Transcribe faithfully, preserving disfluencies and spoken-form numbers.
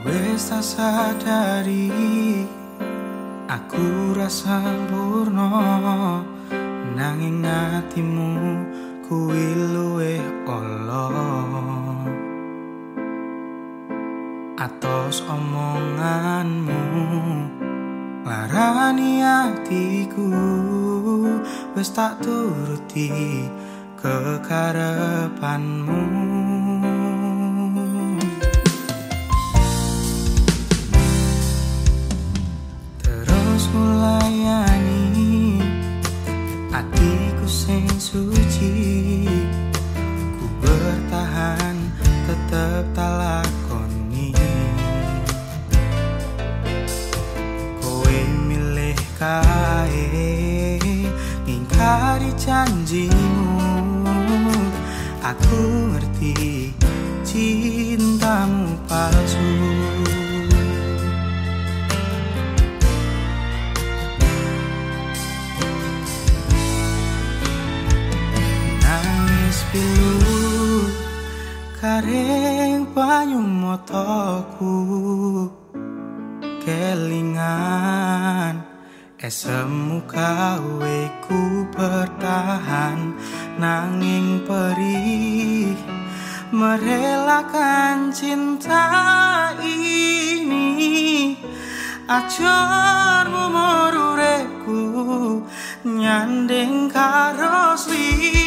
Wes tak sadari aku rasa sempurna, nanging atimu kuwi luwih ala. Atos omonganmu larani atiku, wes tak turuti kekarepanmu. Terus mulayani atiku sing suci, ku bertahan tetep tak lakoni. Kowe milih kae ngingkari janjimu, aku ngerti cintamu palsu. Nangis pilu kareng banyu motoku, kelingan esemu kawe ku bertahan, nanging perih merelakan cinta ini. Ajar umur uripku nyanding karo sli.